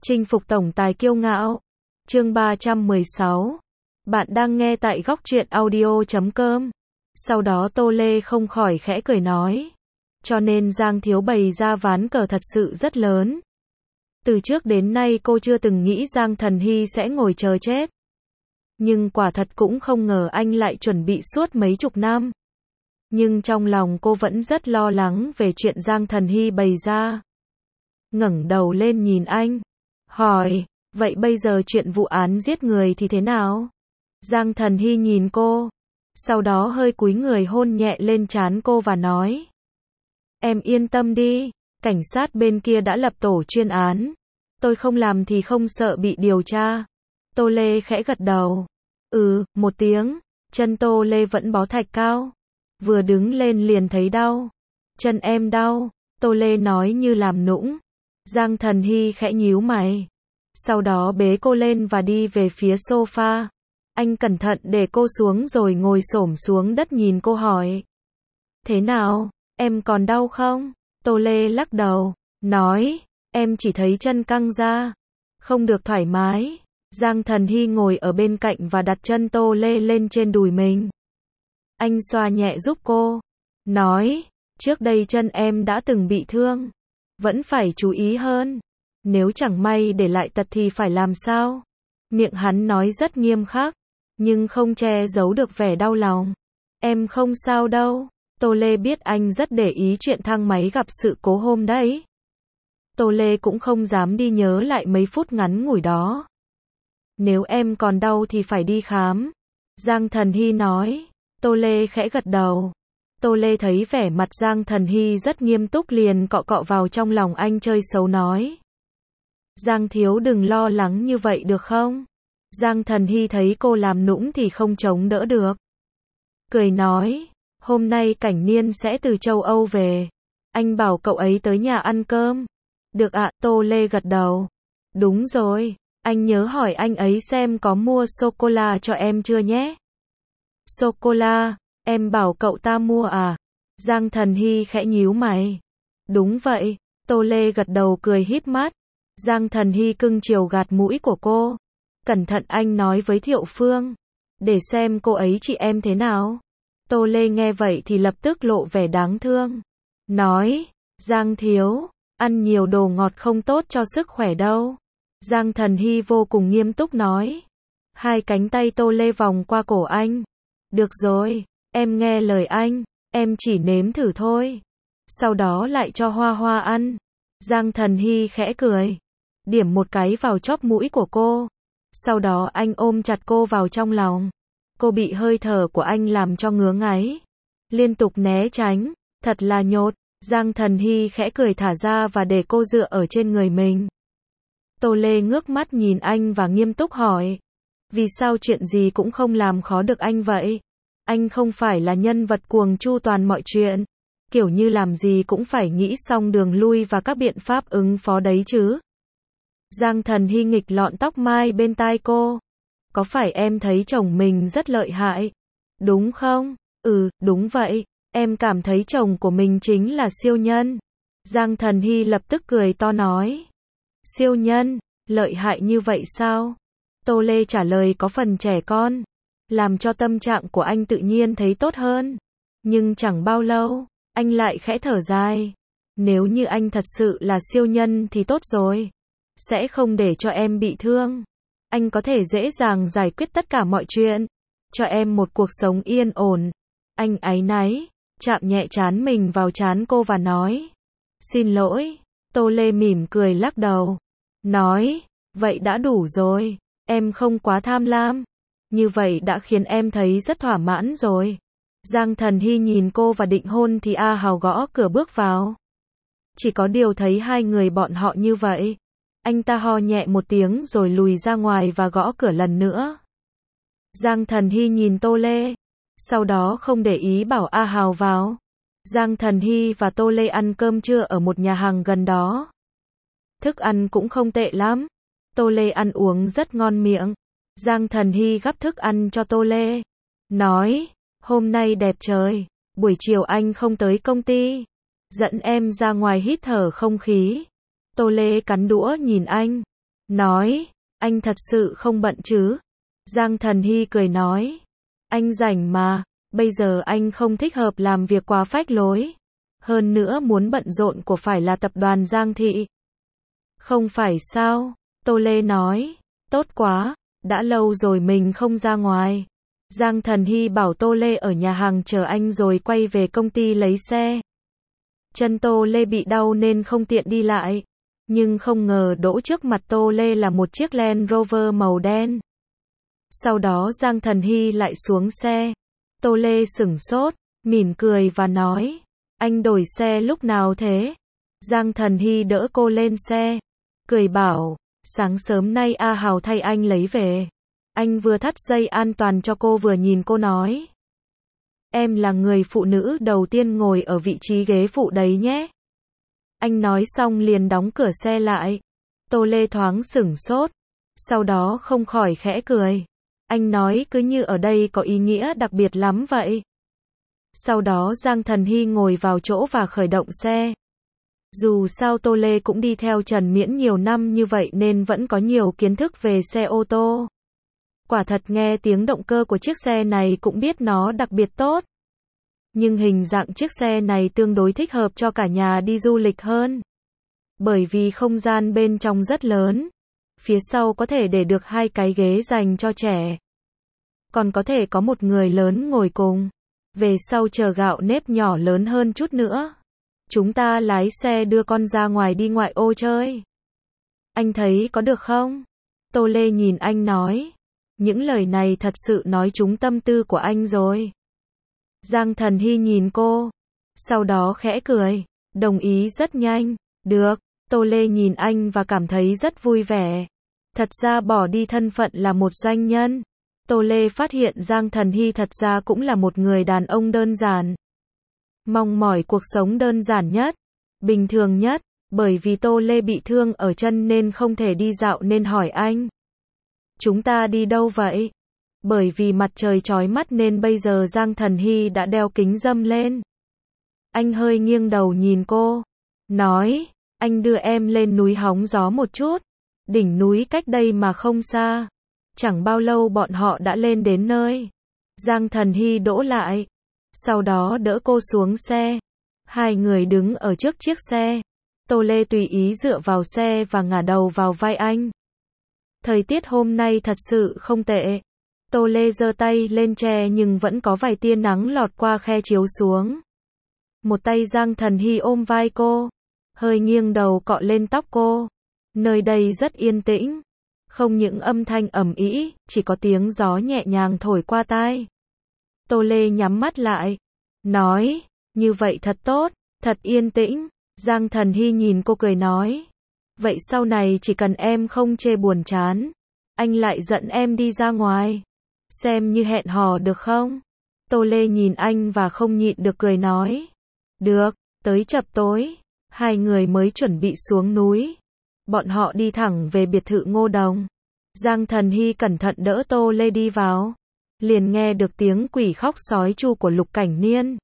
Chinh phục tổng tài kiêu ngạo. Chương 316. Bạn đang nghe tại góc truyện audio.com. Sau đó Tô Lê không khỏi khẽ cười nói. Cho nên Giang Thiếu bày ra ván cờ thật sự rất lớn. Từ trước đến nay cô chưa từng nghĩ Giang Thần Hy sẽ ngồi chờ chết. Nhưng quả thật cũng không ngờ anh lại chuẩn bị suốt mấy chục năm. Nhưng trong lòng cô vẫn rất lo lắng về chuyện Giang Thần Hy bày ra. Ngẩng đầu lên nhìn anh, hỏi, vậy bây giờ chuyện vụ án giết người thì thế nào? Giang Thần Hy nhìn cô, sau đó hơi cúi người hôn nhẹ lên trán cô và nói. Em yên tâm đi, cảnh sát bên kia đã lập tổ chuyên án. Tôi không làm thì không sợ bị điều tra. Tô Lê khẽ gật đầu. Một tiếng, chân Tô Lê vẫn bó thạch cao. Vừa đứng lên liền thấy đau. Chân em đau, Tô Lê nói như làm nũng. Giang Thần Hy khẽ nhíu mày. Sau đó bế cô lên và đi về phía sofa. Anh cẩn thận để cô xuống rồi ngồi xổm xuống đất nhìn cô hỏi. Thế nào, em còn đau không? Tô Lê lắc đầu, nói, em chỉ thấy chân căng ra, không được thoải mái. Giang Thần Hy ngồi ở bên cạnh và đặt chân Tô Lê lên trên đùi mình. Anh xoa nhẹ giúp cô, nói, trước đây chân em đã từng bị thương, vẫn phải chú ý hơn. Nếu chẳng may để lại tật thì phải làm sao? Miệng hắn nói rất nghiêm khắc, nhưng không che giấu được vẻ đau lòng. Em không sao đâu. Tô Lê biết anh rất để ý chuyện thang máy gặp sự cố hôm đấy. Tô Lê cũng không dám đi nhớ lại mấy phút ngắn ngủi đó. Nếu em còn đau thì phải đi khám. Giang Thần Hy nói. Tô Lê khẽ gật đầu. Tô Lê thấy vẻ mặt Giang Thần Hy rất nghiêm túc liền cọ cọ vào trong lòng anh chơi xấu nói. Giang Thiếu đừng lo lắng như vậy được không? Giang Thần Hy thấy cô làm nũng thì không chống đỡ được. Cười nói, hôm nay Cảnh Niên sẽ từ châu Âu về. Anh bảo cậu ấy tới nhà ăn cơm. Được ạ, Tô Lê gật đầu. Đúng rồi, anh nhớ hỏi anh ấy xem có mua sô-cô-la cho em chưa nhé. Sô-cô-la, em bảo cậu ta mua à? Giang Thần Hy khẽ nhíu mày. Đúng vậy, Tô Lê gật đầu cười híp mắt. Giang Thần Hy cưng chiều gạt mũi của cô. Cẩn thận anh nói với Thiệu Phương. Để xem cô ấy chị em thế nào. Tô Lê nghe vậy thì lập tức lộ vẻ đáng thương. Nói, Giang Thiếu, ăn nhiều đồ ngọt không tốt cho sức khỏe đâu. Giang Thần Hy vô cùng nghiêm túc nói. Hai cánh tay Tô Lê vòng qua cổ anh. Được rồi, em nghe lời anh, em chỉ nếm thử thôi. Sau đó lại cho Hoa Hoa ăn. Giang Thần Hy khẽ cười. Điểm một cái vào chóp mũi của cô. Sau đó anh ôm chặt cô vào trong lòng. Cô bị hơi thở của anh làm cho ngứa ngáy. Liên tục né tránh, thật là nhột. Giang Thần Hy khẽ cười thả ra và để cô dựa ở trên người mình. Tô Lê ngước mắt nhìn anh và nghiêm túc hỏi. Vì sao chuyện gì cũng không làm khó được anh vậy? Anh không phải là nhân vật cuồng chu toàn mọi chuyện. Kiểu như làm gì cũng phải nghĩ xong đường lui và các biện pháp ứng phó đấy chứ. Giang Thần Hy nghịch lọn tóc mai bên tai cô. Có phải em thấy chồng mình rất lợi hại? Đúng không? Đúng vậy. Em cảm thấy chồng của mình chính là siêu nhân. Giang Thần Hy lập tức cười to nói. Siêu nhân? Lợi hại như vậy sao? Tô Lê trả lời có phần trẻ con. Làm cho tâm trạng của anh tự nhiên thấy tốt hơn. Nhưng chẳng bao lâu, anh lại khẽ thở dài. Nếu như anh thật sự là siêu nhân thì tốt rồi. Sẽ không để cho em bị thương. Anh có thể dễ dàng giải quyết tất cả mọi chuyện. Cho em một cuộc sống yên ổn. Anh áy náy, chạm nhẹ trán mình vào trán cô và nói. Xin lỗi. Tô Lê mỉm cười lắc đầu. Nói, vậy đã đủ rồi. Em không quá tham lam. Như vậy đã khiến em thấy rất thỏa mãn rồi. Giang Thần Hy nhìn cô và định hôn thì A Hào gõ cửa bước vào. Chỉ có điều thấy hai người bọn họ như vậy. Anh ta ho nhẹ một tiếng rồi lùi ra ngoài và gõ cửa lần nữa. Giang Thần Hy nhìn Tô Lê. Sau đó không để ý bảo A Hào vào. Giang Thần Hy và Tô Lê ăn cơm trưa ở một nhà hàng gần đó. Thức ăn cũng không tệ lắm. Tô Lê ăn uống rất ngon miệng. Giang Thần Hy gắp thức ăn cho Tô Lê. Nói, hôm nay đẹp trời. Buổi chiều anh không tới công ty. Dẫn em ra ngoài hít thở không khí. Tô Lê cắn đũa nhìn anh. nói, anh thật sự không bận chứ? Giang Thần Hy cười nói, anh rảnh mà, bây giờ anh không thích hợp làm việc quá phách lối. Hơn nữa muốn bận rộn của phải là tập đoàn Giang Thị. Không phải sao? Tô Lê nói, tốt quá, đã lâu rồi mình không ra ngoài. Giang Thần Hy bảo Tô Lê ở nhà hàng chờ anh rồi quay về công ty lấy xe. Chân Tô Lê bị đau nên không tiện đi lại. Nhưng không ngờ đỗ trước mặt Tô Lê là một chiếc Land Rover màu đen. Sau đó Giang Thần Hy lại xuống xe. Tô Lê sửng sốt, mỉm cười và nói, anh đổi xe lúc nào thế? Giang Thần Hy đỡ cô lên xe, cười bảo, sáng sớm nay A Hào thay anh lấy về. Anh vừa thắt dây an toàn cho cô vừa nhìn cô nói, em là người phụ nữ đầu tiên ngồi ở vị trí ghế phụ đấy nhé. Anh nói xong liền đóng cửa xe lại. Tô Lê thoáng sửng sốt, sau đó không khỏi khẽ cười. Anh nói cứ như ở đây có ý nghĩa đặc biệt lắm vậy. Sau đó Giang Thần Hy ngồi vào chỗ và khởi động xe. Dù sao Tô Lê cũng đi theo Trần Miễn nhiều năm như vậy nên vẫn có nhiều kiến thức về xe ô tô. Quả thật nghe tiếng động cơ của chiếc xe này cũng biết nó đặc biệt tốt. Nhưng hình dạng chiếc xe này tương đối thích hợp cho cả nhà đi du lịch hơn. Bởi vì không gian bên trong rất lớn. Phía sau có thể để được 2 cái ghế dành cho trẻ. Còn có thể có một người lớn ngồi cùng. Về sau chờ gạo nếp nhỏ lớn hơn chút nữa. Chúng ta lái xe đưa con ra ngoài đi ngoại ô chơi. Anh thấy có được không? Tô Lê nhìn anh nói. Những lời này thật sự nói trúng tâm tư của anh rồi. Giang Thần Hy nhìn cô. Sau đó khẽ cười. Đồng ý rất nhanh. Được. Tô Lê nhìn anh và cảm thấy rất vui vẻ. Thật ra bỏ đi thân phận là một doanh nhân. Tô Lê phát hiện Giang Thần Hy thật ra cũng là một người đàn ông đơn giản. Mong mỏi cuộc sống đơn giản nhất, bình thường nhất, bởi vì Tô Lê bị thương ở chân nên không thể đi dạo nên hỏi anh. Chúng ta đi đâu vậy? Bởi vì mặt trời chói mắt nên bây giờ Giang Thần Hy đã đeo kính râm lên. Anh hơi nghiêng đầu nhìn cô, nói, anh đưa em lên núi hóng gió một chút. Đỉnh núi cách đây mà không xa. Chẳng bao lâu bọn họ đã lên đến nơi. Giang Thần Hy đỗ lại. Sau đó đỡ cô xuống xe. Hai người đứng ở trước chiếc xe. Tô Lê tùy ý dựa vào xe và ngả đầu vào vai anh. Thời tiết hôm nay thật sự không tệ. Tô Lê giơ tay lên che nhưng vẫn có vài tia nắng lọt qua khe chiếu xuống. Một tay Giang Thần Hy ôm vai cô. Hơi nghiêng đầu cọ lên tóc cô. Nơi đây rất yên tĩnh. Không những âm thanh ầm ĩ, chỉ có tiếng gió nhẹ nhàng thổi qua tai. Tô Lê nhắm mắt lại. Nói, như vậy thật tốt, thật yên tĩnh. Giang Thần Hy nhìn cô cười nói. Vậy sau này chỉ cần em không chê buồn chán. Anh lại dẫn em đi ra ngoài. Xem như hẹn hò được không? Tô Lê nhìn anh và không nhịn được cười nói. Được, tới chập tối. Hai người mới chuẩn bị xuống núi. Bọn họ đi thẳng về biệt thự Ngô Đồng. Giang Thần Hy cẩn thận đỡ Tô Lê đi vào. Liền nghe được tiếng quỷ khóc sói chu của Lục Cảnh Niên.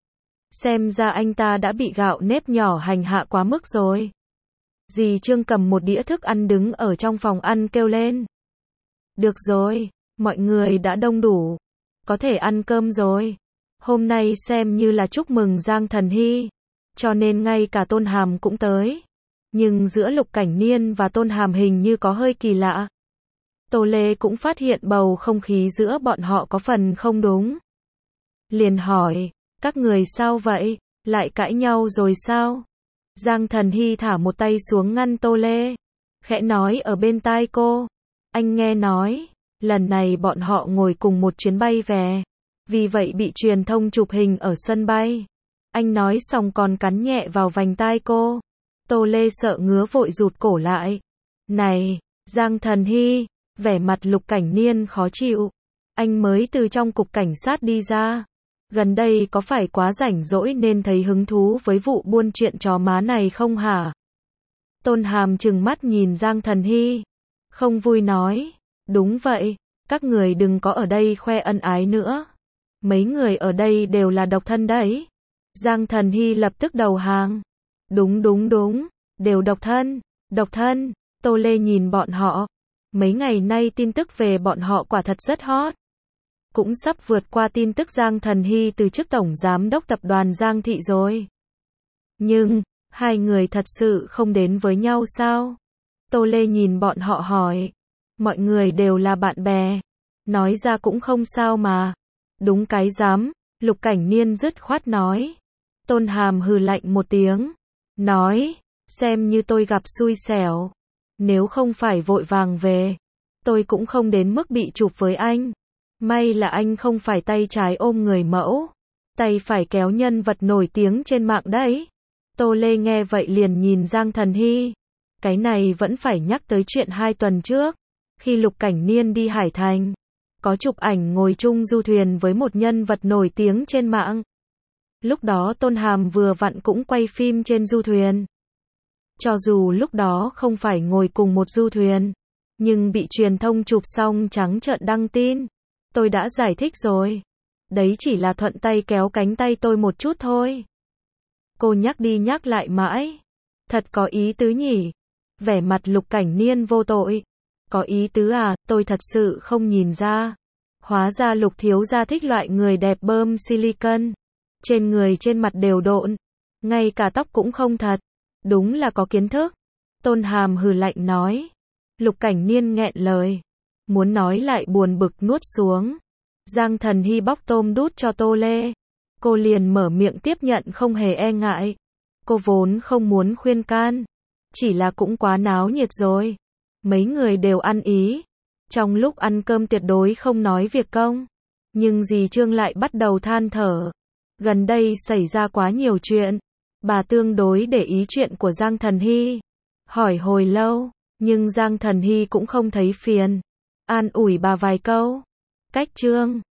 Xem ra anh ta đã bị gạo nếp nhỏ hành hạ quá mức rồi. Dì Trương cầm một đĩa thức ăn đứng ở trong phòng ăn kêu lên. Được rồi, mọi người đã đông đủ. Có thể ăn cơm rồi. Hôm nay xem như là chúc mừng Giang Thần Hy. Cho nên ngay cả Tôn Hàm cũng tới. Nhưng giữa Lục Cảnh Niên và Tôn Hàm hình như có hơi kỳ lạ. Tô Lê cũng phát hiện bầu không khí giữa bọn họ có phần không đúng. Liền hỏi, các người sao vậy? Lại cãi nhau rồi sao? Giang Thần Hy thả một tay xuống ngăn Tô Lê. Khẽ nói ở bên tai cô. Anh nghe nói, lần này bọn họ ngồi cùng một chuyến bay về. Vì vậy bị truyền thông chụp hình ở sân bay. Anh nói xong còn cắn nhẹ vào vành tai cô. Tô Lê sợ ngứa vội rụt cổ lại. Này, Giang Thần Hy, vẻ mặt Lục Cảnh Niên khó chịu. Anh mới từ trong cục cảnh sát đi ra. Gần đây có phải quá rảnh rỗi nên thấy hứng thú với vụ buôn chuyện chó má này không hả? Tôn Hàm trừng mắt nhìn Giang Thần Hy. Không vui nói. Đúng vậy, các người đừng có ở đây khoe ân ái nữa. Mấy người ở đây đều là độc thân đấy. Giang Thần Hy lập tức đầu hàng. Đúng, đều độc thân. Tô Lê nhìn bọn họ. Mấy ngày nay tin tức về bọn họ quả thật rất hot. Cũng sắp vượt qua tin tức Giang Thần Hy từ chức tổng giám đốc tập đoàn Giang Thị rồi. Nhưng, hai người thật sự không đến với nhau sao? Tô Lê nhìn bọn họ hỏi. Mọi người đều là bạn bè. Nói ra cũng không sao mà. Đúng cái dám, Lục Cảnh Niên dứt khoát nói. Tôn Hàm hừ lạnh một tiếng. Nói, xem như tôi gặp xui xẻo. Nếu không phải vội vàng về, tôi cũng không đến mức bị chụp với anh. May là anh không phải tay trái ôm người mẫu, tay phải kéo nhân vật nổi tiếng trên mạng đấy. Tô Lê nghe vậy liền nhìn Giang Thần Hy. Cái này vẫn phải nhắc tới chuyện 2 tuần trước, khi Lục Cảnh Niên đi Hải Thành, có chụp ảnh ngồi chung du thuyền với một nhân vật nổi tiếng trên mạng. Lúc đó Tôn Hàm vừa vặn cũng quay phim trên du thuyền. Cho dù lúc đó không phải ngồi cùng một du thuyền, nhưng bị truyền thông chụp xong trắng trợn đăng tin. Tôi đã giải thích rồi. Đấy chỉ là thuận tay kéo cánh tay tôi một chút thôi. Cô nhắc đi nhắc lại mãi. Thật có ý tứ nhỉ? Vẻ mặt Lục Cảnh Niên vô tội. Có ý tứ à, tôi thật sự không nhìn ra. Hóa ra Lục thiếu gia thích loại người đẹp bơm silicon. Trên người trên mặt đều độn. Ngay cả tóc cũng không thật. Đúng là có kiến thức. Tôn Hàm hừ lạnh nói. Lục Cảnh Niên nghẹn lời. Muốn nói lại buồn bực nuốt xuống. Giang Thần Hy bóc tôm đút cho Tô Lê. Cô liền mở miệng tiếp nhận không hề e ngại. Cô vốn không muốn khuyên can. Chỉ là cũng quá náo nhiệt rồi. Mấy người đều ăn ý. Trong lúc ăn cơm tuyệt đối không nói việc công. Nhưng dì Trương lại bắt đầu than thở. Gần đây xảy ra quá nhiều chuyện. Bà tương đối để ý chuyện của Giang Thần Hy. Hỏi hồi lâu, nhưng Giang Thần Hy cũng không thấy phiền. An ủi bà vài câu. Cách Trương